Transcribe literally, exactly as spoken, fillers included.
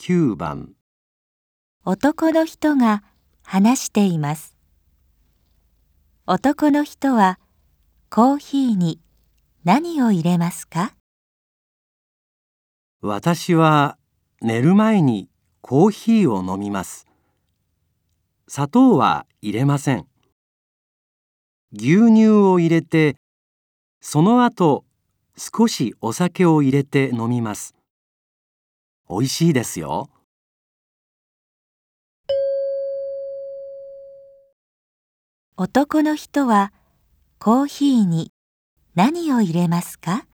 きゅうばん。 男の人が話しています。男の人はコーヒーに何を入れますか？ 私は寝る前にコーヒーを飲みます。砂糖は入れません。牛乳を入れて、その後少しお酒を入れて飲みます。おいしいですよ。 男の人はコーヒーに何を入れますか？